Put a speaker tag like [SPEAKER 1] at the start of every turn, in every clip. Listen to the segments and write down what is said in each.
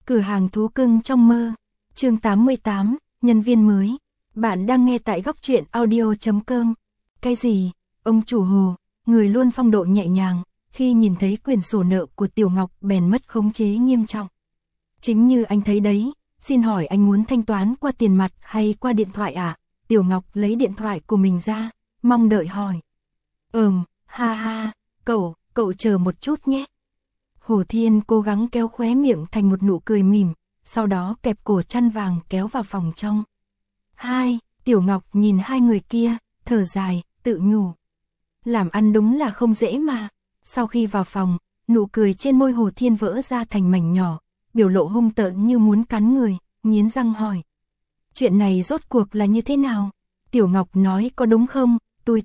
[SPEAKER 1] Cửa hàng thú cưng trong mơ. Chương 88, nhân viên mới. Bạn đang nghe tại góc truyện audio.com. Cái gì? Ông chủ Hồ, người luôn phong độ nhẹ nhàng, khi nhìn thấy quyển sổ nợ của Tiểu Ngọc bèn mất khống chế nghiêm trọng. Chính như anh thấy đấy, xin hỏi anh muốn thanh toán qua tiền mặt hay qua điện thoại à? Tiểu Ngọc lấy điện thoại của mình ra, mong đợi hỏi. Ha ha, cậu chờ một chút nhé. Hồ Thiên cố gắng kéo khóe miệng thành một nụ cười mỉm, sau đó kẹp cổ chăn vàng kéo vào phòng trong. Tiểu Ngọc nhìn hai người kia, thở dài, tự nhủ. Làm ăn đúng là không dễ mà. Sau khi vào phòng, nụ cười trên môi Hồ Thiên vỡ ra thành mảnh nhỏ, biểu lộ hung tợn như muốn cắn người, nghiến răng hỏi. Chuyện này rốt cuộc là như thế nào? Tiểu Ngọc nói có đúng không? Tôi.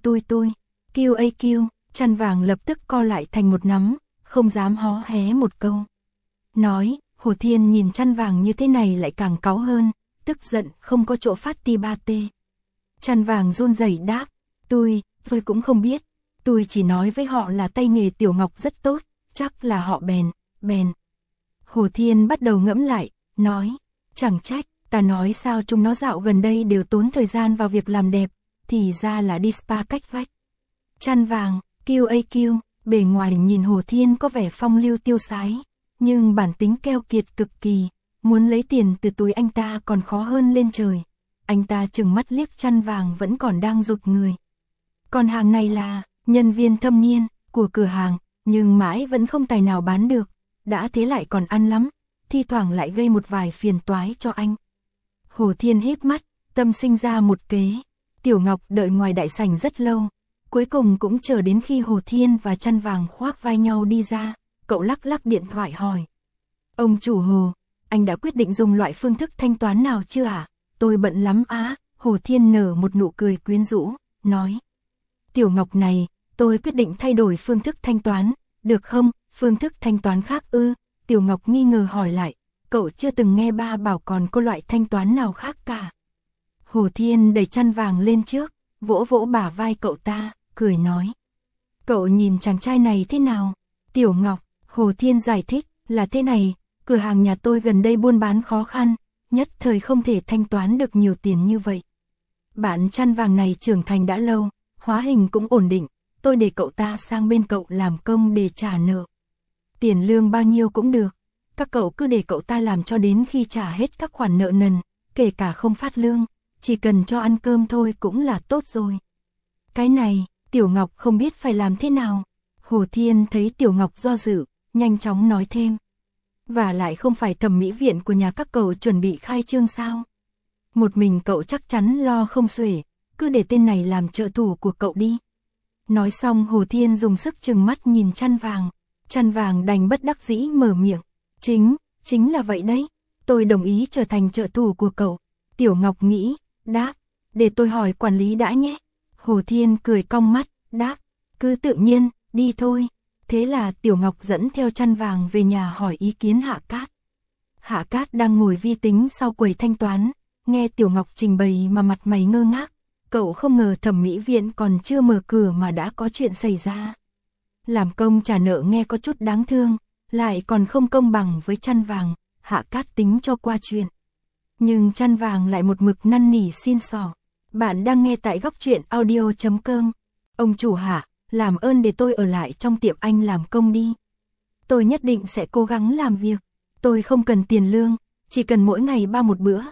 [SPEAKER 1] QAQ, chăn vàng lập tức co lại thành một nắm, không dám hó hé một câu. Nói, Hồ Thiên nhìn chăn vàng như thế này lại càng cáu hơn, tức giận không có chỗ phát ti ba tê. Chăn vàng run rẩy đáp, tôi cũng không biết, tôi chỉ nói với họ là tay nghề Tiểu Ngọc rất tốt, chắc là họ bèn. Hồ Thiên bắt đầu ngẫm lại, nói, chẳng trách, ta nói sao chúng nó dạo gần đây đều tốn thời gian vào việc làm đẹp, thì ra là đi spa cách vách. Chăn vàng, QAQ, bề ngoài nhìn Hồ Thiên có vẻ phong lưu tiêu sái, nhưng bản tính keo kiệt cực kỳ, muốn lấy tiền từ túi anh ta còn khó hơn lên trời. Anh ta chừng mắt liếc chăn vàng vẫn còn đang rụt người. Còn hàng này là nhân viên thâm niên của cửa hàng, nhưng mãi vẫn không tài nào bán được, đã thế lại còn ăn lắm, thi thoảng lại gây một vài phiền toái cho anh. Hồ Thiên híp mắt, tâm sinh ra một kế. Tiểu Ngọc đợi ngoài đại sảnh rất lâu, cuối cùng cũng chờ đến khi Hồ Thiên và chăn vàng khoác vai nhau đi ra, cậu lắc điện thoại hỏi. Ông chủ Hồ, anh đã quyết định dùng loại phương thức thanh toán nào chưa ạ? Tôi bận lắm á. Hồ Thiên nở một nụ cười quyến rũ, nói. Tiểu Ngọc này, tôi quyết định thay đổi phương thức thanh toán, được không? Phương thức thanh toán khác ư? Tiểu Ngọc nghi ngờ hỏi lại, cậu chưa từng nghe ba bảo còn có loại thanh toán nào khác cả. Hồ Thiên đẩy chăn vàng lên trước, vỗ bả vai cậu ta, cười nói. Cậu nhìn chàng trai này thế nào? Tiểu Ngọc, Hồ Thiên giải thích, là thế này, cửa hàng nhà tôi gần đây buôn bán khó khăn, nhất thời không thể thanh toán được nhiều tiền như vậy. Bạn chăn vàng này trưởng thành đã lâu, hóa hình cũng ổn định, tôi để cậu ta sang bên cậu làm công để trả nợ. Tiền lương bao nhiêu cũng được, các cậu cứ để cậu ta làm cho đến khi trả hết các khoản nợ nần, kể cả không phát lương, chỉ cần cho ăn cơm thôi cũng là tốt rồi. Cái này, Tiểu Ngọc không biết phải làm thế nào. Hồ Thiên thấy Tiểu Ngọc do dự, nhanh chóng nói thêm. Và lại không phải thẩm mỹ viện của nhà các cậu chuẩn bị khai trương sao? Một mình cậu chắc chắn lo không xuể, cứ để tên này làm trợ thủ của cậu đi. Nói xong Hồ Thiên dùng sức trừng mắt nhìn chăn vàng đành bất đắc dĩ mở miệng. Chính là vậy đấy, tôi đồng ý trở thành trợ thủ của cậu. Tiểu Ngọc nghĩ, đáp, để tôi hỏi quản lý đã nhé. Hồ Thiên cười cong mắt, đáp, cứ tự nhiên, đi thôi. Thế là Tiểu Ngọc dẫn theo chăn vàng về nhà hỏi ý kiến Hạ Cát. Hạ Cát đang ngồi vi tính sau quầy thanh toán, nghe Tiểu Ngọc trình bày mà mặt mày ngơ ngác. Cậu không ngờ thẩm mỹ viện còn chưa mở cửa mà đã có chuyện xảy ra. Làm công trả nợ nghe có chút đáng thương, lại còn không công bằng với chăn vàng, Hạ Cát tính cho qua chuyện. Nhưng chăn vàng lại một mực năn nỉ xin xỏ. Bạn đang nghe tại góc truyện audio.com. Ông chủ Hạ, làm ơn để tôi ở lại trong tiệm anh làm công đi. Tôi nhất định sẽ cố gắng làm việc. Tôi không cần tiền lương, chỉ cần mỗi ngày ba một bữa.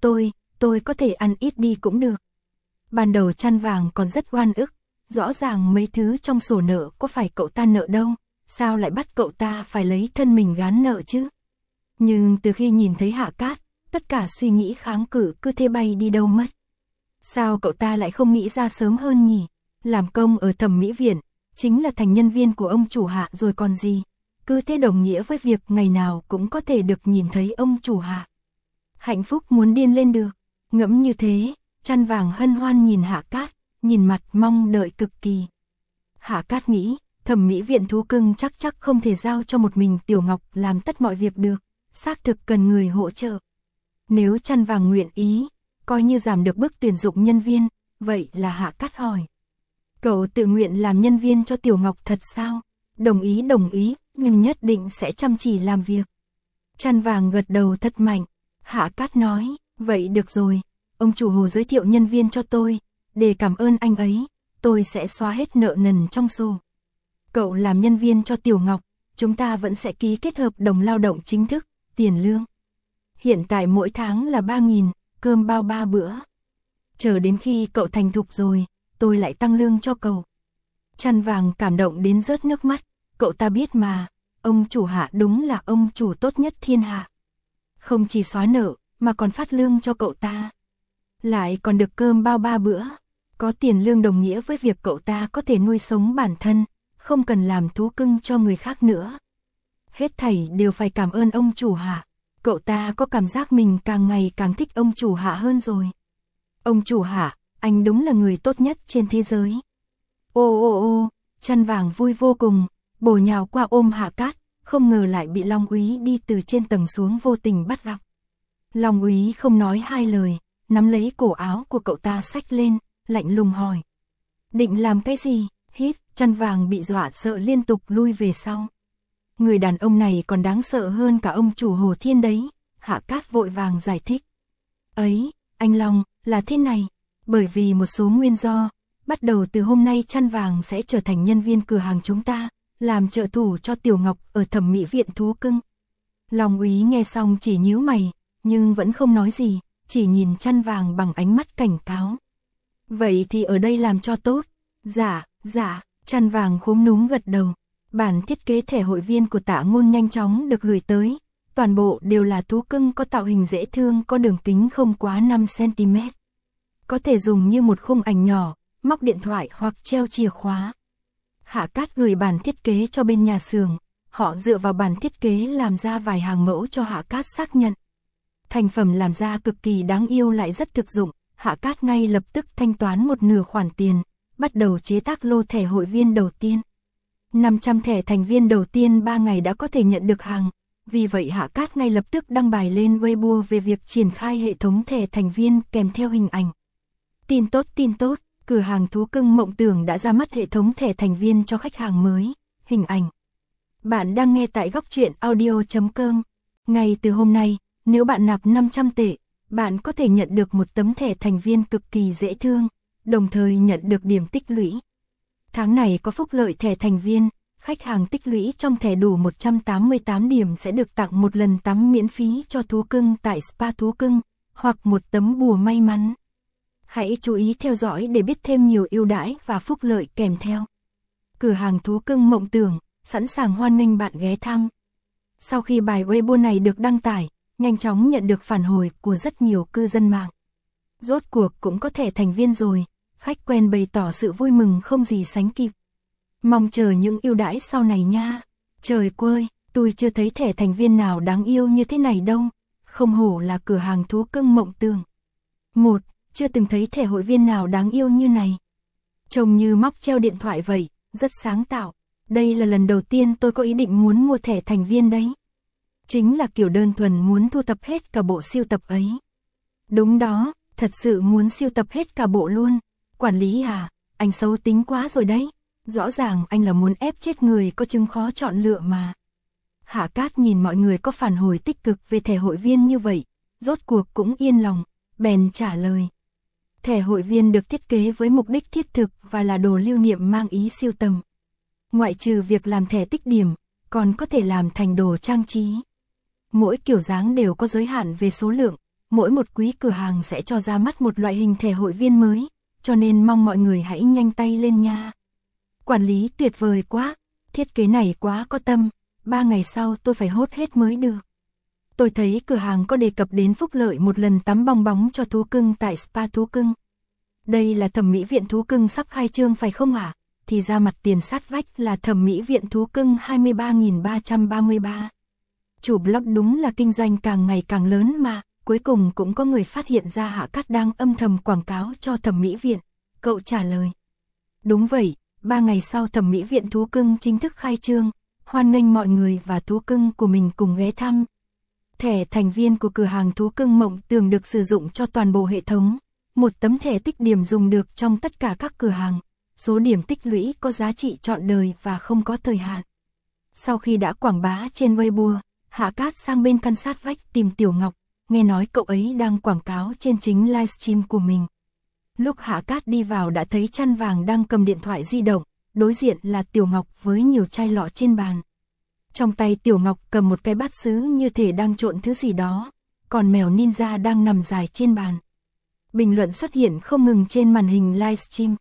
[SPEAKER 1] Tôi có thể ăn ít đi cũng được. Ban đầu chăn vàng còn rất oan ức, rõ ràng mấy thứ trong sổ nợ có phải cậu ta nợ đâu, sao lại bắt cậu ta phải lấy thân mình gán nợ chứ? Nhưng từ khi nhìn thấy Hạ Cát, tất cả suy nghĩ kháng cự cứ thế bay đi đâu mất. Sao cậu ta lại không nghĩ ra sớm hơn nhỉ? Làm công ở thẩm mỹ viện, chính là thành nhân viên của ông chủ Hạ rồi còn gì. Cứ thế đồng nghĩa với việc ngày nào cũng có thể được nhìn thấy ông chủ Hạ. Hạnh phúc muốn điên lên được. Ngẫm như thế, chăn vàng hân hoan nhìn Hạ Cát, nhìn mặt mong đợi cực kỳ. Hạ Cát nghĩ, thẩm mỹ viện thú cưng chắc không thể giao cho một mình Tiểu Ngọc làm tất mọi việc được, xác thực cần người hỗ trợ. Nếu chăn vàng nguyện ý, coi như giảm được bước tuyển dụng nhân viên, vậy là Hạ Cát hỏi. Cậu tự nguyện làm nhân viên cho Tiểu Ngọc thật sao? Đồng ý, nhưng nhất định sẽ chăm chỉ làm việc. Chăn vàng gật đầu thật mạnh. Hạ Cát nói, vậy được rồi, ông chủ Hồ giới thiệu nhân viên cho tôi, để cảm ơn anh ấy, tôi sẽ xóa hết nợ nần trong sổ. Cậu làm nhân viên cho Tiểu Ngọc, chúng ta vẫn sẽ ký kết hợp đồng lao động chính thức, tiền lương. Hiện tại mỗi tháng là 3.000, cơm bao 3 bữa. Chờ đến khi cậu thành thục rồi, tôi lại tăng lương cho cậu. Chăn vàng cảm động đến rớt nước mắt, cậu ta biết mà, ông chủ Hạ đúng là ông chủ tốt nhất thiên hạ. Không chỉ xóa nợ, mà còn phát lương cho cậu ta. Lại còn được cơm bao 3 bữa. Có tiền lương đồng nghĩa với việc cậu ta có thể nuôi sống bản thân, không cần làm thú cưng cho người khác nữa. Hết thảy đều phải cảm ơn ông chủ Hạ. Cậu ta có cảm giác mình càng ngày càng thích ông chủ Hạ hơn rồi. Ông chủ Hạ, anh đúng là người tốt nhất trên thế giới. Ô, Chăn vàng vui vô cùng, bổ nhào qua ôm Hạ Cát, không ngờ lại bị Long Úy đi từ trên tầng xuống vô tình bắt gặp. Long Úy không nói hai lời, nắm lấy cổ áo của cậu ta xách lên, lạnh lùng hỏi. Định làm cái gì? Hít, Chăn vàng bị dọa sợ liên tục lui về sau. Người đàn ông này còn đáng sợ hơn cả ông chủ Hồ Thiên đấy, Hạ Cát vội vàng giải thích. Ấy, anh Long, là thế này, bởi vì một số nguyên do, bắt đầu từ hôm nay Chăn vàng sẽ trở thành nhân viên cửa hàng chúng ta, làm trợ thủ cho Tiểu Ngọc ở thẩm mỹ viện thú cưng. Long Úy nghe xong chỉ nhíu mày, nhưng vẫn không nói gì, chỉ nhìn Chăn vàng bằng ánh mắt cảnh cáo. Vậy thì ở đây làm cho tốt. Dạ, Chăn vàng khúm núm gật đầu. Bản thiết kế thẻ hội viên của Tạ Ngôn nhanh chóng được gửi tới. Toàn bộ đều là thú cưng có tạo hình dễ thương, có đường kính không quá 5cm. Có thể dùng như một khung ảnh nhỏ, móc điện thoại hoặc treo chìa khóa. Hạ Cát gửi bản thiết kế cho bên nhà xưởng, họ dựa vào bản thiết kế làm ra vài hàng mẫu cho Hạ Cát xác nhận. Thành phẩm làm ra cực kỳ đáng yêu lại rất thực dụng, Hạ Cát ngay lập tức thanh toán một nửa khoản tiền, bắt đầu chế tác lô thẻ hội viên đầu tiên. 500 thẻ thành viên đầu tiên 3 ngày đã có thể nhận được hàng, vì vậy Hạ Cát ngay lập tức đăng bài lên Weibo về việc triển khai hệ thống thẻ thành viên kèm theo hình ảnh. Tin tốt, cửa hàng thú cưng Mộng Tưởng đã ra mắt hệ thống thẻ thành viên cho khách hàng mới, hình ảnh. Bạn đang nghe tại góc truyện audio.com. Ngay từ hôm nay, nếu bạn nạp 500 tệ, bạn có thể nhận được một tấm thẻ thành viên cực kỳ dễ thương, đồng thời nhận được điểm tích lũy. Tháng này có phúc lợi thẻ thành viên, khách hàng tích lũy trong thẻ đủ 188 điểm sẽ được tặng một lần tắm miễn phí cho thú cưng tại spa thú cưng, hoặc một tấm bùa may mắn. Hãy chú ý theo dõi để biết thêm nhiều ưu đãi và phúc lợi kèm theo. Cửa hàng thú cưng Mộng Tưởng, sẵn sàng hoan nghênh bạn ghé thăm. Sau khi bài Weibo này được đăng tải, nhanh chóng nhận được phản hồi của rất nhiều cư dân mạng. Rốt cuộc cũng có thẻ thành viên rồi, khách quen bày tỏ sự vui mừng không gì sánh kịp. Mong chờ những ưu đãi sau này nha. Trời ơi, tôi chưa thấy thẻ thành viên nào đáng yêu như thế này đâu. Không hổ là cửa hàng thú cưng Mộng Tưởng. Chưa từng thấy thẻ hội viên nào đáng yêu như này. Trông như móc treo điện thoại vậy, rất sáng tạo. Đây là lần đầu tiên tôi có ý định muốn mua thẻ thành viên đấy. Chính là kiểu đơn thuần muốn thu tập hết cả bộ siêu tập ấy. Đúng đó, thật sự muốn siêu tập hết cả bộ luôn. Quản lý à, anh xấu tính quá rồi đấy. Rõ ràng anh là muốn ép chết người có chứng khó chọn lựa mà. Hạ Cát nhìn mọi người có phản hồi tích cực về thẻ hội viên như vậy, rốt cuộc cũng yên lòng, bèn trả lời. Thẻ hội viên được thiết kế với mục đích thiết thực và là đồ lưu niệm mang ý siêu tầm. Ngoại trừ việc làm thẻ tích điểm, còn có thể làm thành đồ trang trí. Mỗi kiểu dáng đều có giới hạn về số lượng, mỗi một quý cửa hàng sẽ cho ra mắt một loại hình thẻ hội viên mới, cho nên mong mọi người hãy nhanh tay lên nha. Quản lý tuyệt vời quá, thiết kế này quá có tâm, 3 ngày sau tôi phải hốt hết mới được. Tôi thấy cửa hàng có đề cập đến phúc lợi một lần tắm bong bóng cho thú cưng tại spa thú cưng. Đây là thẩm mỹ viện thú cưng sắp khai trương phải không hả? Thì ra mặt tiền sát vách là thẩm mỹ viện thú cưng 23.333. Chủ blog đúng là kinh doanh càng ngày càng lớn mà, cuối cùng cũng có người phát hiện ra Hạ Cát đang âm thầm quảng cáo cho thẩm mỹ viện. Cậu trả lời. Đúng vậy, 3 ngày sau thẩm mỹ viện thú cưng chính thức khai trương, hoan nghênh mọi người và thú cưng của mình cùng ghé thăm. Thẻ thành viên của cửa hàng thú cưng Mộng Tưởng được sử dụng cho toàn bộ hệ thống. Một tấm thẻ tích điểm dùng được trong tất cả các cửa hàng. Số điểm tích lũy có giá trị trọn đời và không có thời hạn. Sau khi đã quảng bá trên Weibo, Hạ Cát sang bên căn sát vách tìm Tiểu Ngọc, nghe nói cậu ấy đang quảng cáo trên chính livestream của mình. Lúc Hạ Cát đi vào đã thấy Chăn Vàng đang cầm điện thoại di động, đối diện là Tiểu Ngọc với nhiều chai lọ trên bàn. Trong tay Tiểu Ngọc cầm một cái bát sứ như thể đang trộn thứ gì đó, còn mèo ninja đang nằm dài trên bàn. Bình luận xuất hiện không ngừng trên màn hình livestream.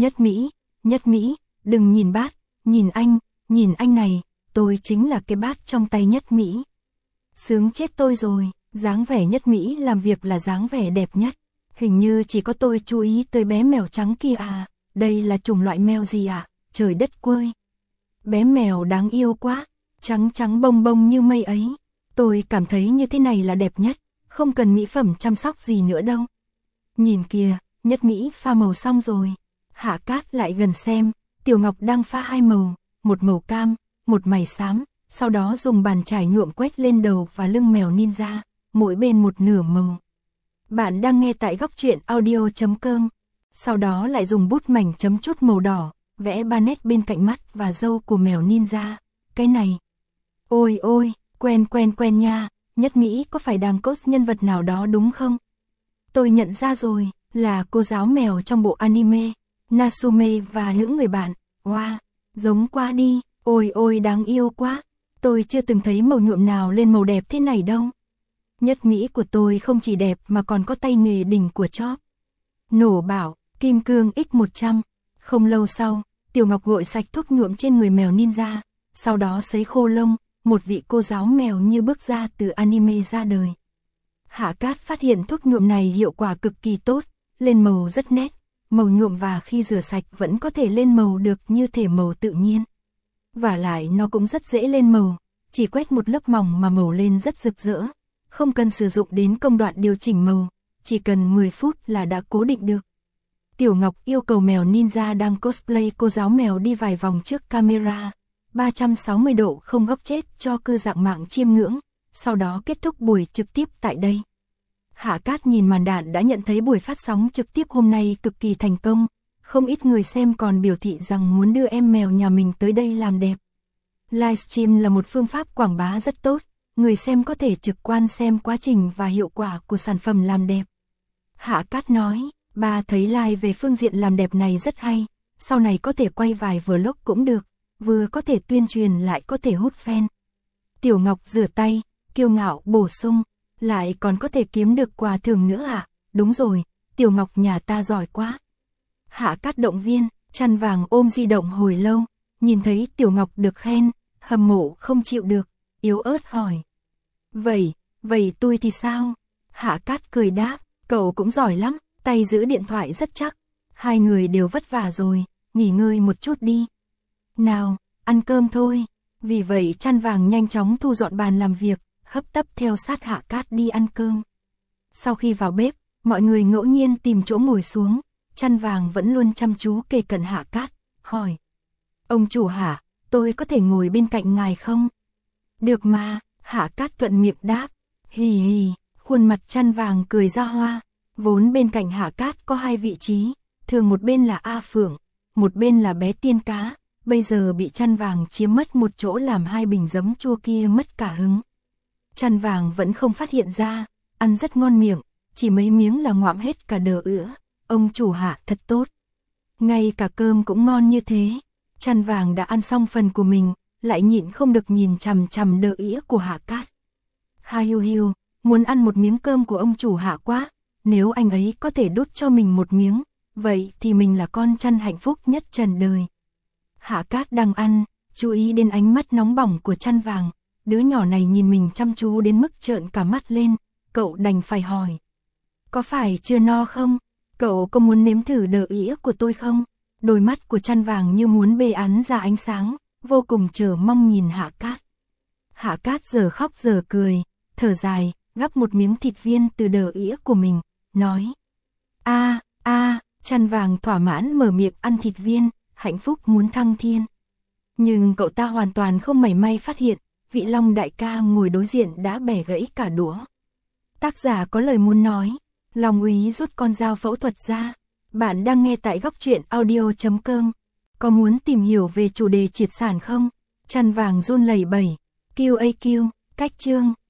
[SPEAKER 1] Nhất Mỹ, đừng nhìn bát, nhìn anh này, tôi chính là cái bát trong tay Nhất Mỹ. Sướng chết tôi rồi, dáng vẻ Nhất Mỹ làm việc là dáng vẻ đẹp nhất. Hình như chỉ có tôi chú ý tới bé mèo trắng kia à, đây là chủng loại mèo gì à, trời đất quơi. Bé mèo đáng yêu quá, trắng trắng bông bông như mây ấy. Tôi cảm thấy như thế này là đẹp nhất, không cần mỹ phẩm chăm sóc gì nữa đâu. Nhìn kìa, Nhất Mỹ pha màu xong rồi. Hạ Cát lại gần xem, Tiểu Ngọc đang pha hai màu, một màu cam, một mày xám, sau đó dùng bàn chải nhuộm quét lên đầu và lưng mèo ninja, mỗi bên một nửa màu. Bạn đang nghe tại góc truyện audio.com. Sau đó lại dùng bút mảnh chấm chút màu đỏ, vẽ ba nét bên cạnh mắt và râu của mèo ninja. Cái này, ôi ôi, quen nha, Nhất Mỹ có phải đang cos nhân vật nào đó đúng không? Tôi nhận ra rồi, là cô giáo mèo trong bộ anime, Natsume và những người bạn. Wow, giống quá đi, ôi ôi đáng yêu quá. Tôi chưa từng thấy màu nhuộm nào lên màu đẹp thế này đâu. Nhất Mỹ của tôi không chỉ đẹp mà còn có tay nghề đỉnh của chóp. Nổ bảo, kim cương X100. Không lâu sau, Tiểu Ngọc gội sạch thuốc nhuộm trên người mèo ninja, sau đó sấy khô lông, một vị cô giáo mèo như bước ra từ anime ra đời. Hạ Cát phát hiện thuốc nhuộm này hiệu quả cực kỳ tốt, lên màu rất nét, màu nhuộm và khi rửa sạch vẫn có thể lên màu được như thể màu tự nhiên. Vả lại nó cũng rất dễ lên màu, chỉ quét một lớp mỏng mà màu lên rất rực rỡ, không cần sử dụng đến công đoạn điều chỉnh màu, chỉ cần 10 phút là đã cố định được. Tiểu Ngọc yêu cầu mèo ninja đang cosplay cô giáo mèo đi vài vòng trước camera, 360 độ không góc chết cho cư dạng mạng chiêm ngưỡng, sau đó kết thúc buổi trực tiếp tại đây. Hạ Cát nhìn màn đạn đã nhận thấy buổi phát sóng trực tiếp hôm nay cực kỳ thành công, không ít người xem còn biểu thị rằng muốn đưa em mèo nhà mình tới đây làm đẹp. Livestream là một phương pháp quảng bá rất tốt, người xem có thể trực quan xem quá trình và hiệu quả của sản phẩm làm đẹp. Hạ Cát nói, ba thấy live về phương diện làm đẹp này rất hay, sau này có thể quay vài vlog cũng được, vừa có thể tuyên truyền lại có thể hút fan. Tiểu Ngọc rửa tay, kiêu ngạo bổ sung, lại còn có thể kiếm được quà thưởng nữa à? Đúng rồi, Tiểu Ngọc nhà ta giỏi quá. Hạ Cát động viên, Chăn Vàng ôm di động hồi lâu, nhìn thấy Tiểu Ngọc được khen, hâm mộ không chịu được, yếu ớt hỏi. Vậy tôi thì sao? Hạ Cát cười đáp, cậu cũng giỏi lắm, tay giữ điện thoại rất chắc. Hai người đều vất vả rồi, nghỉ ngơi một chút đi. Nào, ăn cơm thôi. Vì vậy Chăn Vàng nhanh chóng thu dọn bàn làm việc, hấp tấp theo sát Hạ Cát đi ăn cơm. Sau khi vào bếp, mọi người ngẫu nhiên tìm chỗ ngồi xuống, Chăn Vàng vẫn luôn chăm chú kề cận Hạ Cát, hỏi. Ông chủ hả, tôi có thể ngồi bên cạnh ngài không? Được mà, Hạ Cát thuận miệng đáp. Hì hì, khuôn mặt Chăn Vàng cười ra hoa, vốn bên cạnh Hạ Cát có hai vị trí, thường một bên là A Phượng, một bên là bé tiên cá, bây giờ bị Chăn Vàng chiếm mất một chỗ làm hai bình giấm chua kia mất cả hứng. Chăn Vàng vẫn không phát hiện ra, ăn rất ngon miệng, chỉ mấy miếng là ngoạm hết cả đờ ữa, ông chủ hạ thật tốt. Ngay cả cơm cũng ngon như thế, Chăn Vàng đã ăn xong phần của mình, lại nhịn không được nhìn chằm chằm đờ ĩa của Hạ Cát. Ha hiu hiu, muốn ăn một miếng cơm của ông chủ Hạ quá, nếu anh ấy có thể đút cho mình một miếng, vậy thì mình là con chăn hạnh phúc nhất trần đời. Hạ Cát đang ăn, chú ý đến ánh mắt nóng bỏng của Chăn Vàng, đứa nhỏ này nhìn mình chăm chú đến mức trợn cả mắt lên, cậu đành phải hỏi. Có phải chưa no không? Cậu có muốn nếm thử đờ ĩa của tôi không? Đôi mắt của Chăn Vàng như muốn bê án ra ánh sáng, vô cùng chờ mong nhìn Hạ Cát. Hạ Cát giờ khóc giờ cười, thở dài, gắp một miếng thịt viên từ đờ ĩa của mình, nói. Chăn Vàng thỏa mãn mở miệng ăn thịt viên, hạnh phúc muốn thăng thiên. Nhưng cậu ta hoàn toàn không mảy may phát hiện, vị Long đại ca ngồi đối diện đã bẻ gãy cả đũa. Tác giả có lời muốn nói, Long úy rút con dao phẫu thuật ra. Bạn đang nghe tại góc truyện audio.com. Có muốn tìm hiểu về chủ đề triệt sản không? Chăn Vàng run lẩy bẩy. QAQ, Cách chương